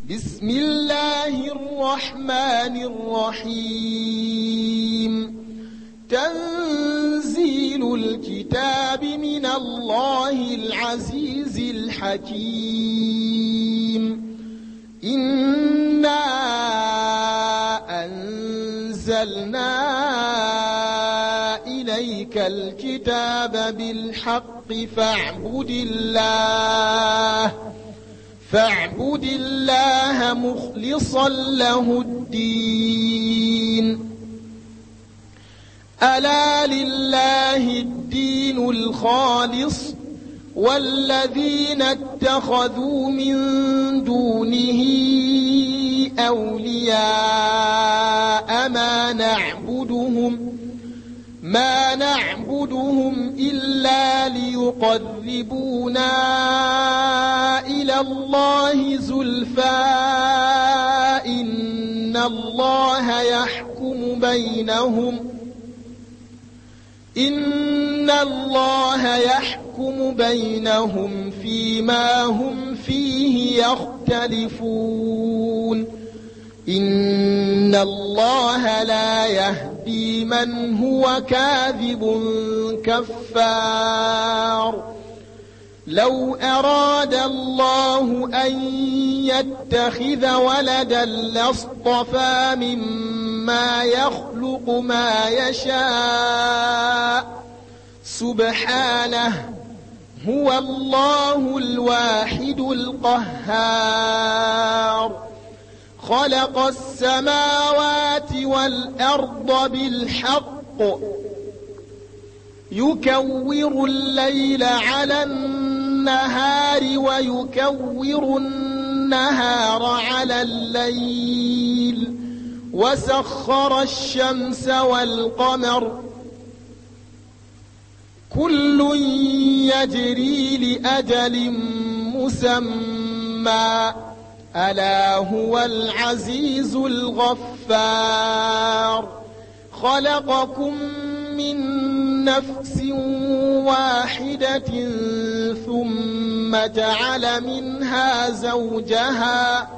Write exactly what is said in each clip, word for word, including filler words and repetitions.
بسم الله الرحمن الرحيم تنزيل الكتاب من الله العزيز الحكيم إنا أنزلنا إليك الكتاب بالحق فاعبد الله فاعبد الله مخلصا له الدين ألا لله الدين الخالص والذين اتخذوا من دونه أولياء ما نعبدهم ما نعبدهم إلا ليقربونا إلى الله زلفى إن الله يحكم بينهم إن الله يحكم بينهم فيما هم فيه يختلفون إن الله لا يهدي من هو كاذب كفار لو أراد الله أن يتخذ ولدا لاصطفى مما يخلق ما يشاء سبحانه هو الله الواحد القهار خلق السماوات والأرض بالحق يكور الليل على النهار ويكور النهار على الليل وسخر الشمس والقمر كل يجري لأجل مسمى ألا هو العزيز الغفار خلقكم من نفس واحدة ثم جعل منها زوجها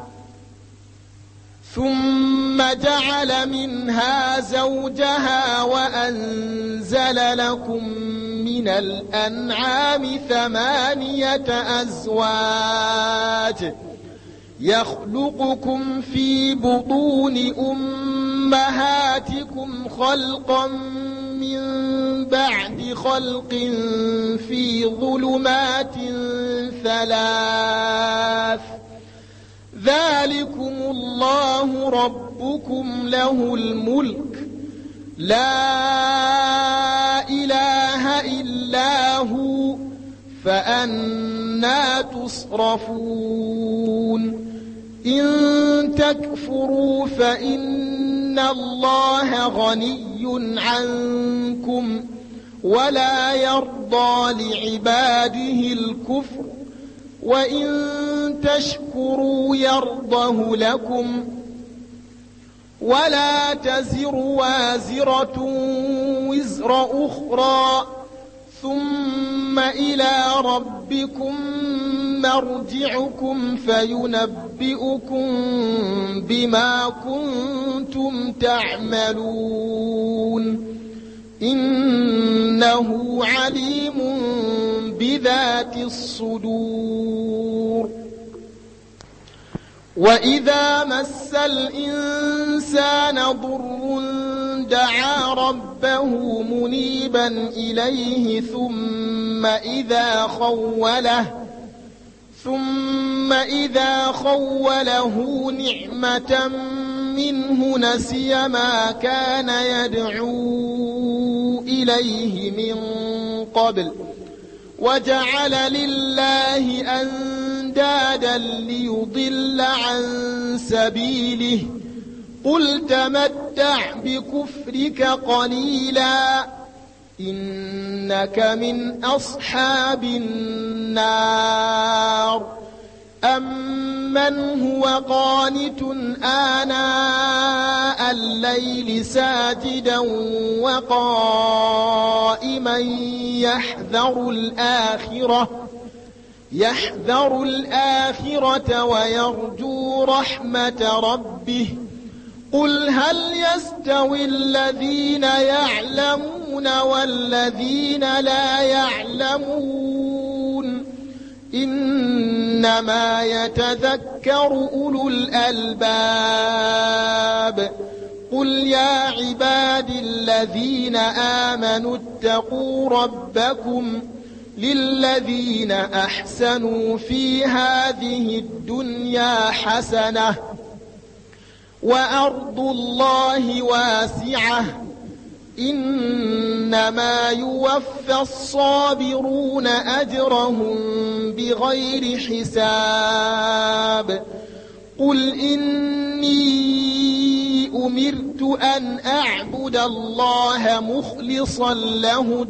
ثم جعل منها زوجها وأنزل لكم من الأنعام ثمانية أزواج يخلقكم في بطون أمهاتكم خلقا من بعد خلق في ظلمات ثلاث ذلكم الله ربكم له الملك لا إله إلا هو فأنى تصرفون إن تكفروا فإن الله غني عنكم ولا يرضى لعباده الكفر وإن تشكروا يرضه لكم ولا تزر وازرة وزر أخرى ثم إلى ربكم مرجعكم فينبئكم بما كنتم تعملون إنه عليم بذات الصدور وإذا مس الإنسان ضر دعا ربه منيبا إليه ثم إذا خوله ثم إذا خوله نعمة منه نسي ما كان يدعو إليه من قبل وجعل لله أندادا ليضل عن سبيله قل تمتع بكفرك قليلا إنك من أصحاب النار أمن هو قانت آناء الليل ساجدا وقائما يحذر الآخرة يحذر الآخرة ويرجو رحمة ربه قل هل يستوي الذين يعلمون والذين لا يعلمون إنما يتذكر أولو الألباب قل يا عبادي الذين آمنوا اتقوا ربكم للذين أحسنوا في هذه الدنيا حسنة وأرض الله واسعة إنما يوفى الصابرون أجرهم بغير حساب قل إني أمرت أن أعبد الله مخلصا له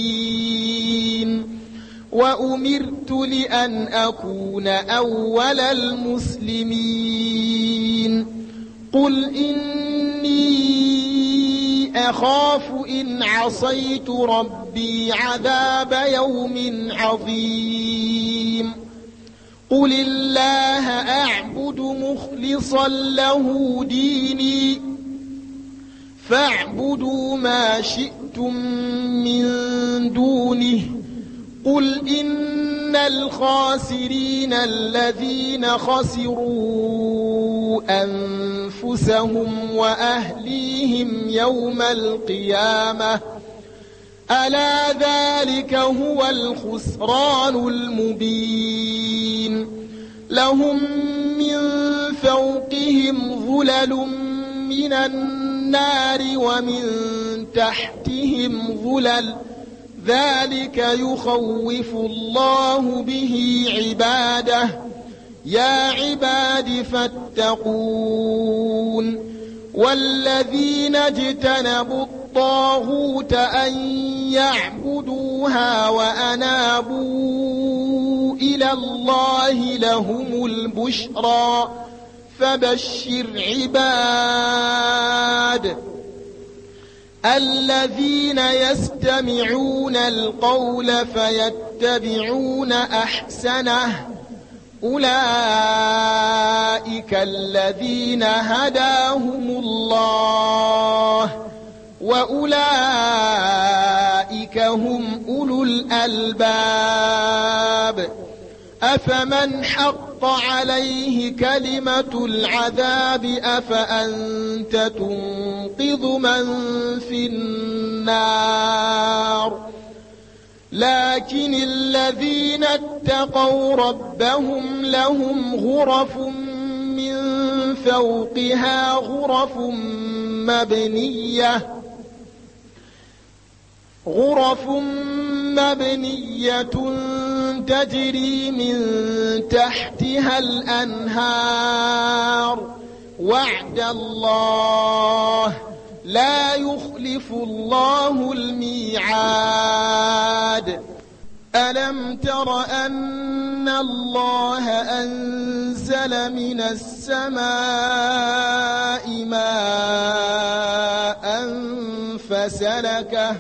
الدين وأمرت لأن أكون أول المسلمين قل إني أخاف إن عصيت ربي عذاب يوم عظيم قل الله أعبد مخلصا له ديني فاعبدوا ما شئتم من دونه قل إن الخاسرين الذين خسروا أنفسهم وأهليهم يوم القيامة ألا ذلك هو الخسران المبين لهم من فوقهم ظلل من النار ومن تحتهم ظلل ذلك يخوف الله به عباده يا عباد فاتقون والذين اجتنبوا الطاغوت أن يعبدوها وأنابوا إلى الله لهم البشرى فبشر عباد الذين يستمعون القول فيتبعون أحسنه أولئك الذين هداهم الله وأولئك هم أولو الألباب أفمن حق عليه كلمة العذاب أفأنت تنقذ من في النار لكن الذين اتقوا ربهم لهم غرف من فوقها غرف مبنية غرف مبنية تجري من تحتها الأنهار وعد الله لا يخلف الله الميعاد ألم تر أن الله أنزل من السماء ماء فسلكه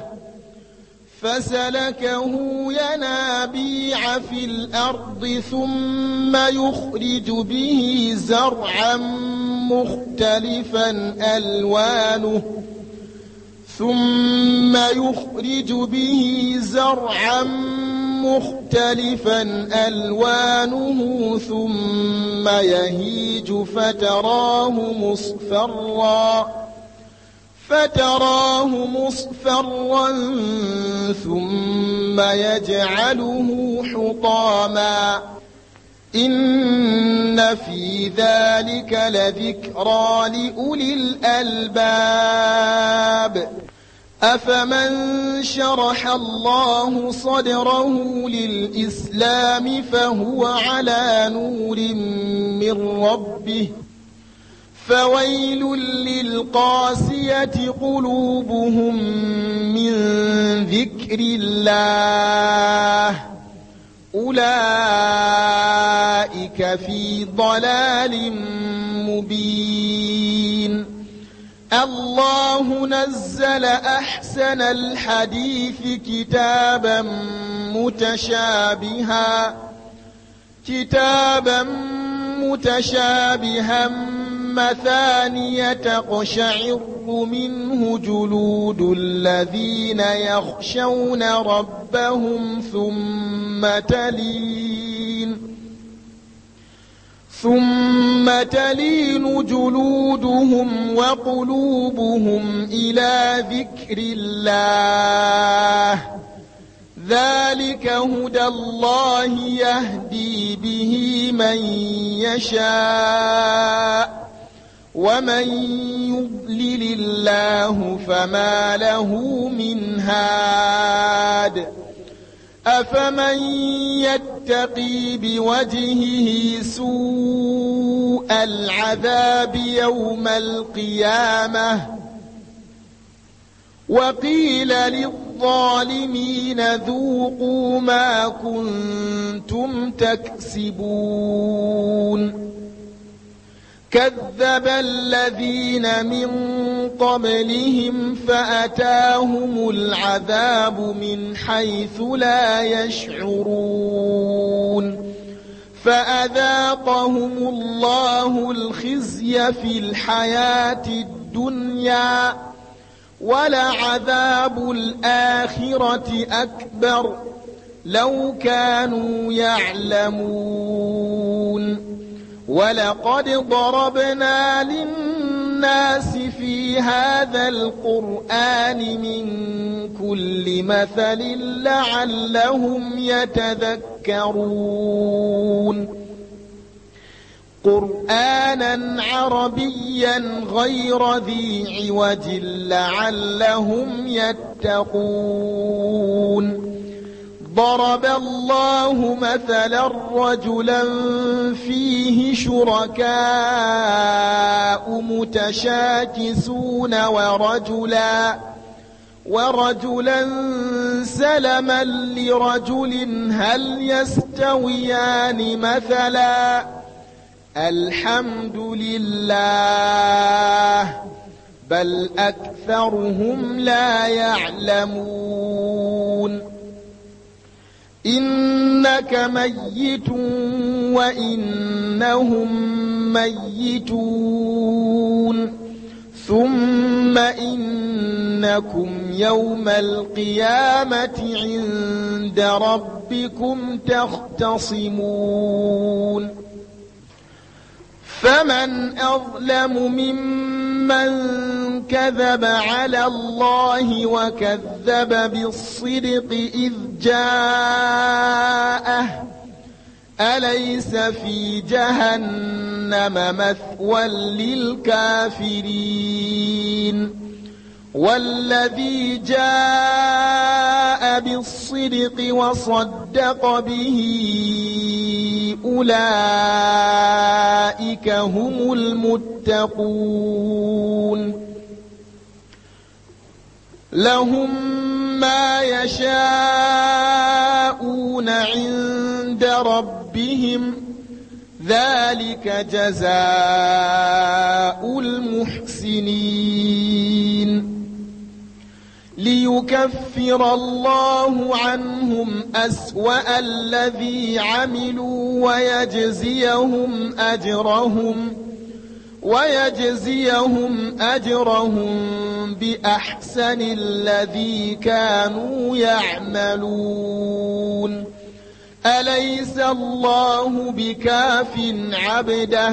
فسلكه ينابيع في الأرض ثم يخرج به زرعا مختلفا ألوانه ثم يخرج به زرعا مختلفا ألوانه ثم يهيج فتراه مصفرا فتراه مصفرا ثم يجعله حطاما إن في ذلك لذكرى لأولي الألباب أفمن شرح الله صدره للإسلام فهو على نور من ربه فويل للقاسية قلوبهم من ذكر الله أولئك في ضلال مبين الله نزل أحسن الحديث كتابا متشابها كتابا متشابها مثانية تقشعر منه جلود الذين يخشون ربهم ثم تلين ثم تلين جلودهم وقلوبهم إلى ذكر الله ذلك هدى الله يهدي به من يشاء ومن يضلل الله فما له من هاد أفمن يتقي بوجهه سوء العذاب يوم القيامة وقيل للظالمين ذوقوا ما كنتم تكسبون كذب الذين من قبلهم فأتاهم العذاب من حيث لا يشعرون فأذاقهم الله الخزي في الحياة الدنيا ولعذاب الآخرة أكبر لو كانوا يعلمون ولقد ضربنا للناس في هذا القرآن من كل مثل لعلهم يتذكرون قرآنا عربيا غير ذي عوج لعلهم يتقون ضرب الله مثلا رجلا فيه شركاء متشاكسون ورجلا ورجلا سلما لرجل هل يستويان مثلا الحمد لله بل أكثرهم لا يعلمون إنك ميت وإنهم ميتون ثم إنكم يوم القيامة عند ربكم تختصمون فمن أظلم ممن كذب على الله وكذب بالصدق إذ جاءه أليس في جهنم مثوى للكافرين والذي جاء بالصدق وصدق به أولئك هم المتقون لهم ما يشاءون عند ربهم ذلك جزاء المحسنين ليكفر الله عنهم أسوأ الذي عملوا ويجزيهم أجرهم ويجزيهم أجرهم بأحسن الذي كانوا يعملون أليس الله بكاف عبده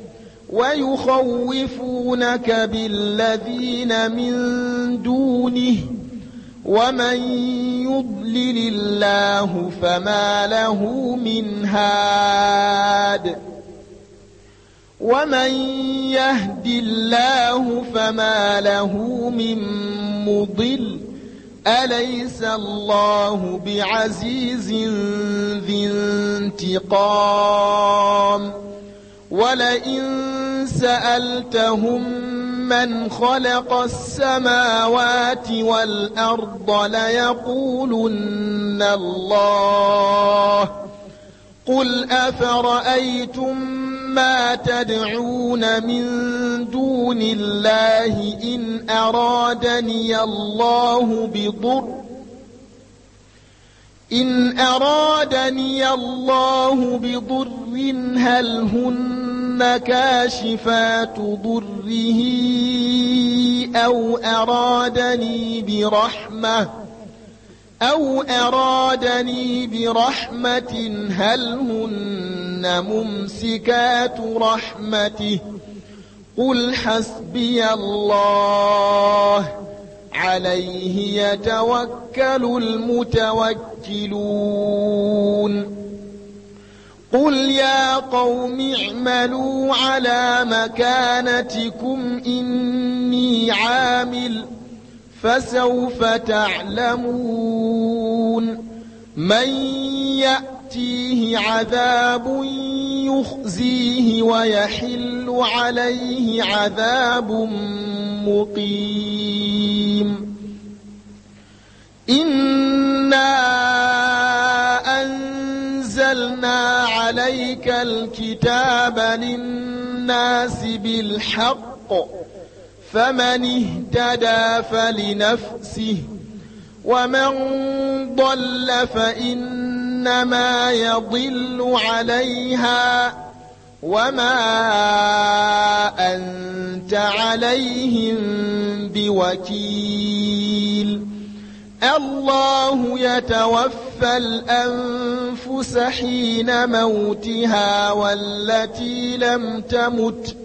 ويخوفونك بالذين من دونه ومن يضلل الله فما له من هاد ومن يهد الله فما له من مضل أليس الله بعزيز ذي انتقام ولئن سألتهم من خلق السماوات والأرض ليقولن الله قل أفرأيتم ما تدعون من دون الله إن أرادني الله بضر إن أرادني الله بضر هل هن كاشفات ضره أو أرادني برحمة أو أرادني برحمة هل هن ممسكات رحمته قل حسبي الله عليه يتوكل المتوكلون قل يا قوم اعملوا على مكانتكم إني عامل فسوف تعلمون من يأتيه عذاب يخزيه ويحل عليه عذاب مقيم إنا أنزلنا عليك الكتاب للناس بالحق فمن اهتدى فلنفسه ومن ضل فإنما يضل عليها وما أنت عليهم بوكيل الله يتوفى الأنفس حين موتها والتي لم تمت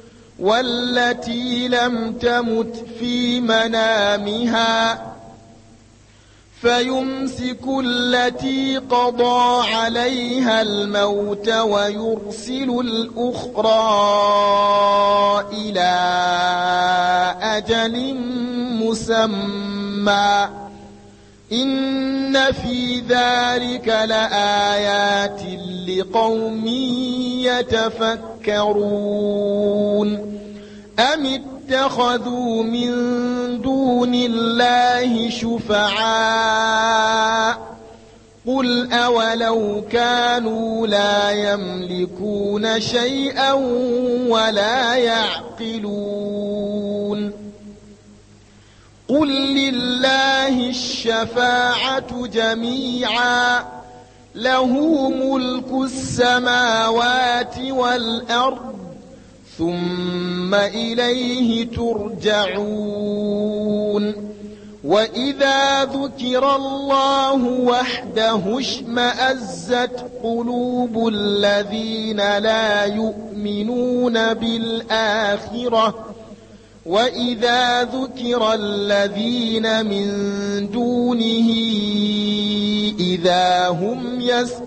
والتي لم تمت في منامها فيمسك التي قضى عليها الموت ويرسل الأخرى إلى أجل مسمى إن في ذلك لآيات لقوم يتفكرون أم اتخذوا من دون الله شفعاء قل أولو كانوا لا يملكون شيئا ولا يعقلون قل لله الشفاعة جميعا له ملك السماوات والأرض ثم إليه ترجعون وإذا ذكر الله وحده اشمأزت قلوب الذين لا يؤمنون بالآخرة وإذا ذكر الذين من دونه إذا هم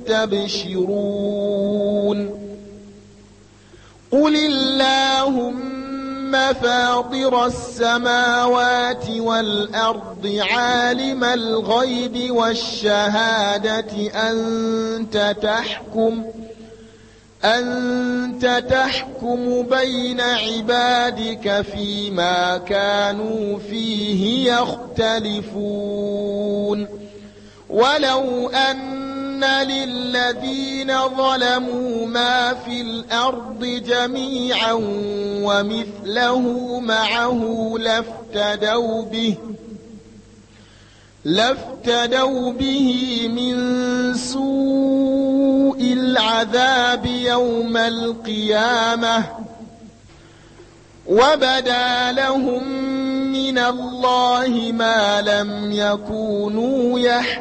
يستبشرون قل اللهم فاطر السماوات والأرض عالم الغيب والشهادة أنت تحكم أنت تحكم بين عبادك فيما كانوا فيه يختلفون ولو أن للذين ظلموا ما في الأرض جميعا ومثله معه لافتدوا به لافتدوا به من سوء العذاب يوم القيامة وبدا لهم من الله ما لم يكونوا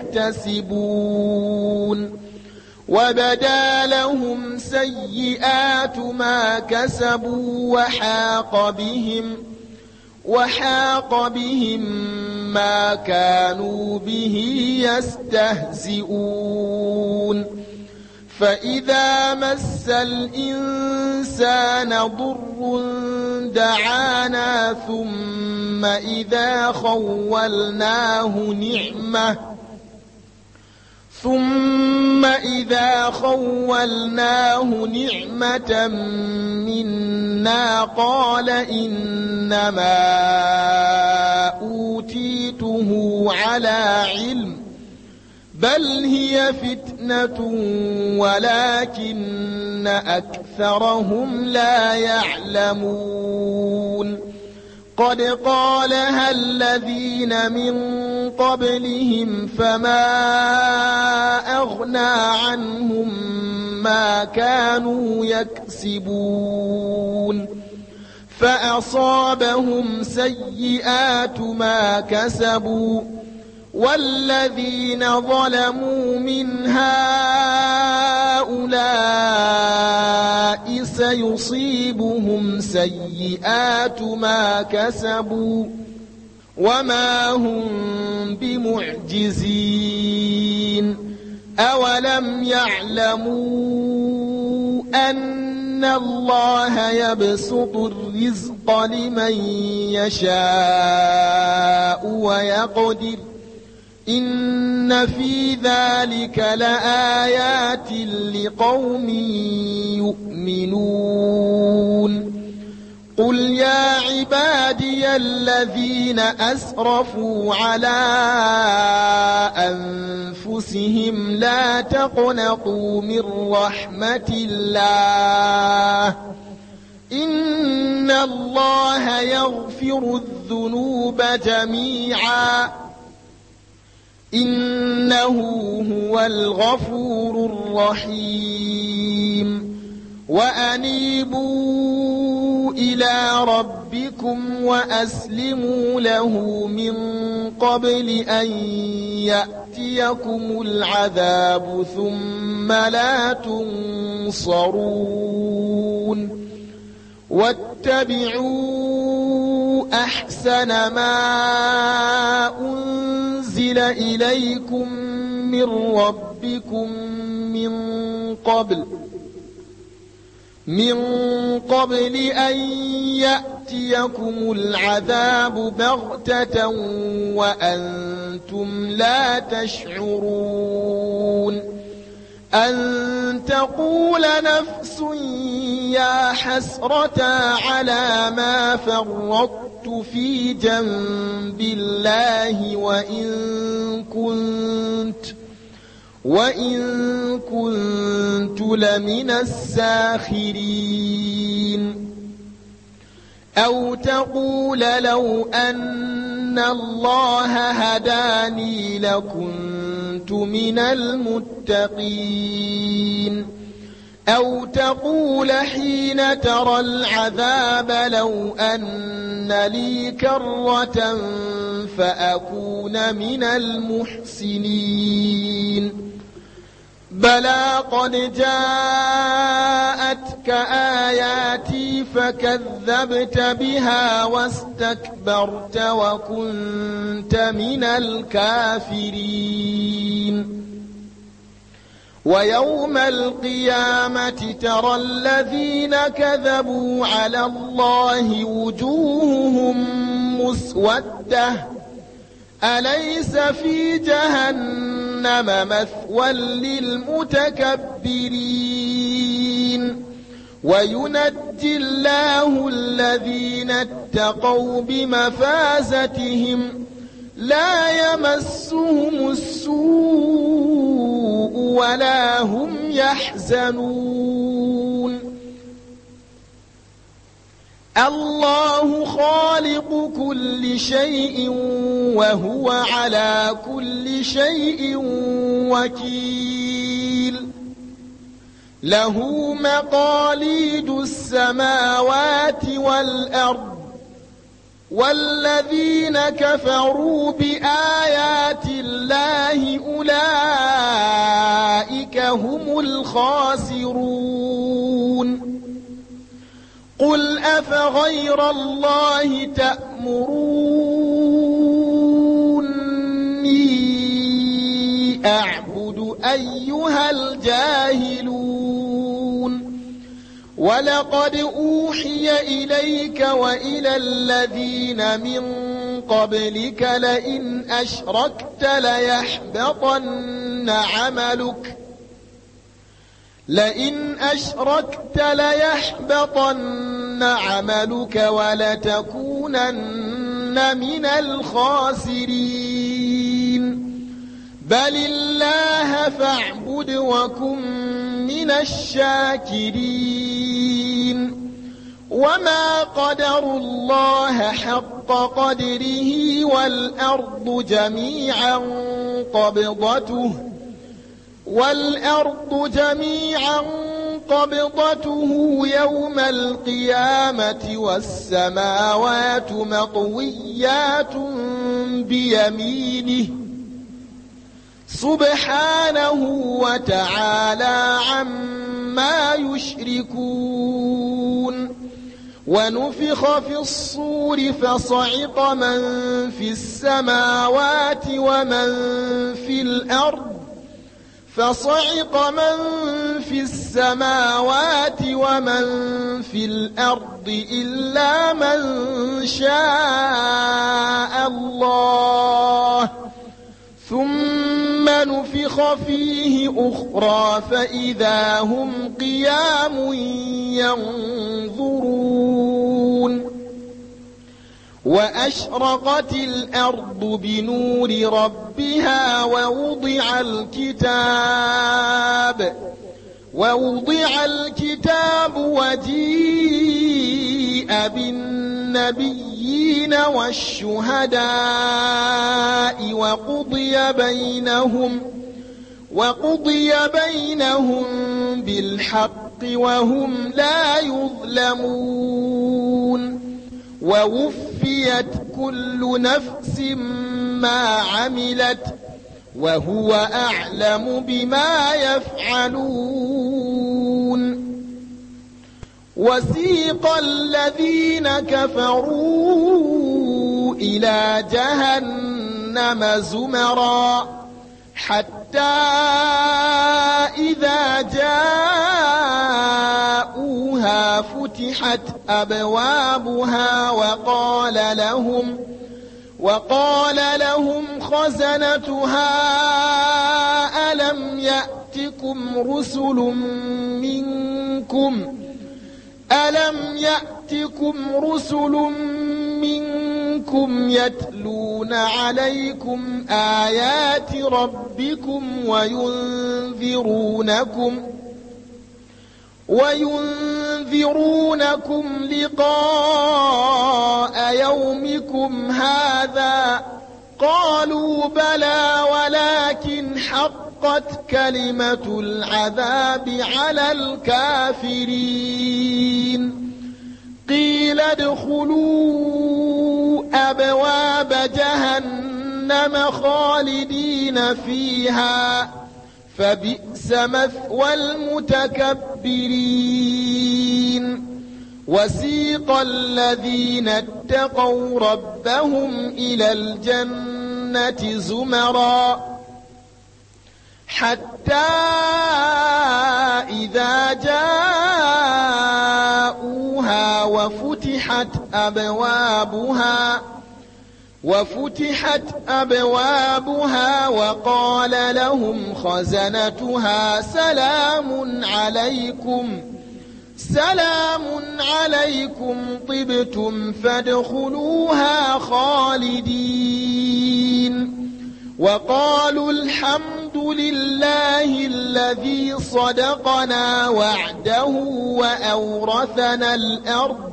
يحتسبون وبدا لهم سيئات ما كسبوا وحاق بهم وحاق بهم ما كانوا به يستهزئون فإذا مس الإنسان ضر دعانا ثم إذا خولناه نعمة ثم إذا خولناه نعمة منا قال إنما أوتيته على علم بل هي فتنة ولكن أكثرهم لا يعلمون قد قالها الذين من قبلهم فما أغنى عنهم ما كانوا يكسبون فأصابهم سيئات ما كسبوا والذين ظلموا من هؤلاء سيصيبهم سيئات ما كسبوا وما هم بمعجزين أولم يعلموا أن الله يبسط الرزق لمن يشاء ويقدر إن في ذلك لآيات لقوم يؤمنون قل يا عبادي الذين أسرفوا على أنفسهم لا تقنطوا من رحمة الله إن الله يغفر الذنوب جميعا إنه هو الغفور الرحيم وأنيبوا إلى ربكم وأسلموا له من قبل أن يأتيكم العذاب ثم لا تنصرون واتبعوا أحسن ما أنزل إليكم من ربكم من قبل من قبل أن يأتيكم العذاب بغتة وأنتم لا تشعرون أن تقول نفس يا حسرة على ما فرطت في جنب الله وإن كنت وإن كنت لمن الساخرين أو تقول لو أن الله هداني لكنت من المتقين أو تقول حين ترى العذاب لو أن لي كرة فأكون من المحسنين بلى قد جاءتك آياتي فكذبت بها واستكبرت وكنت من الكافرين ويوم القيامة ترى الذين كذبوا على الله وجوههم مسودة أليس في جهنم مثوى للمتكبرين وينجي الله الذين اتقوا بمفازتهم لا يمسهم السوء ولا هم يحزنون الله خالق كل شيء وهو على كل شيء وكيل له مقاليد السماوات والأرض والذين كفروا بآيات الله أولئك هم الخاسرون قل أفغير الله تأمروني أعبد أيها الجاهلون ولقد أوحي إليك وإلى الذين من قبلك لئن أشركت ليحبطن عملك لئن أشركت ليحبطن عملك ولتكونن من الخاسرين بل الله فاعبد وكن من الشاكرين وما قدروا الله حق قدره والأرض جميعا قبضته والأرض جميعا قبضته يوم القيامة والسماوات مطويات بيمينه سبحانه وتعالى عما يشركون ونفخ في الصور فصعق من في السماوات ومن في الأرض فصعق من في السماوات ومن في الأرض إلا من شاء الله ثم نفخ فيه أخرى فإذا هم قيام ينظرون وأشرقت الأرض بنور ربها ووضع الكتاب ووضع الكتاب وجيء بالنبيين والشهداء وقضي بينهم وقضي بينهم بالحق وهم لا يظلمون ووفيت كل نفس ما عملت وهو أعلم بما يفعلون وسيق الذين كفروا إلى جهنم زمرا حتى إذا جاءوها فتحت أبوابها وقال لهم وقال لهم خزنتها ألم يأتكم رسل منكم ألم يأتكم رسل منكم يتلون عليكم آيات ربكم وينذرونكم وينذرونكم لقاء يومكم هذا قالوا بلى ولكن حقت كلمة العذاب على الكافرين قيل ادخلوا أبواب جهنم خالدين فيها فبئس مثوى المتكبرين وسيق الذين اتقوا ربهم إلى الجنة زمرا حتى إذا جاءوها وفتحت أبوابها وفتحت أبوابها وقال لهم خزنتها سلام عليكم سلام عليكم طبتم فادخلوها خالدين وقالوا الحمد لله الذي صدقنا وعده وأورثنا الأرض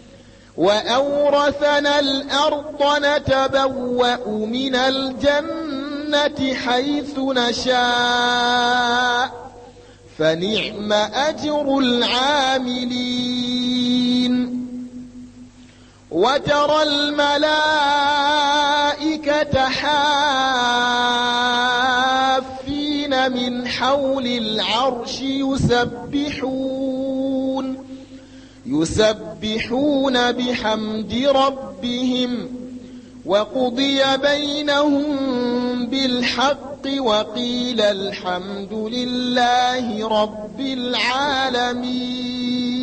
وأورثنا الأرض نتبوأ من الجنة حيث نشاء فنعم أجر العاملين وترى الملائكة حافين من حول العرش يسبحون يسبحون بحمد ربهم وقضي بينهم بالحق وقيل الحمد لله رب العالمين.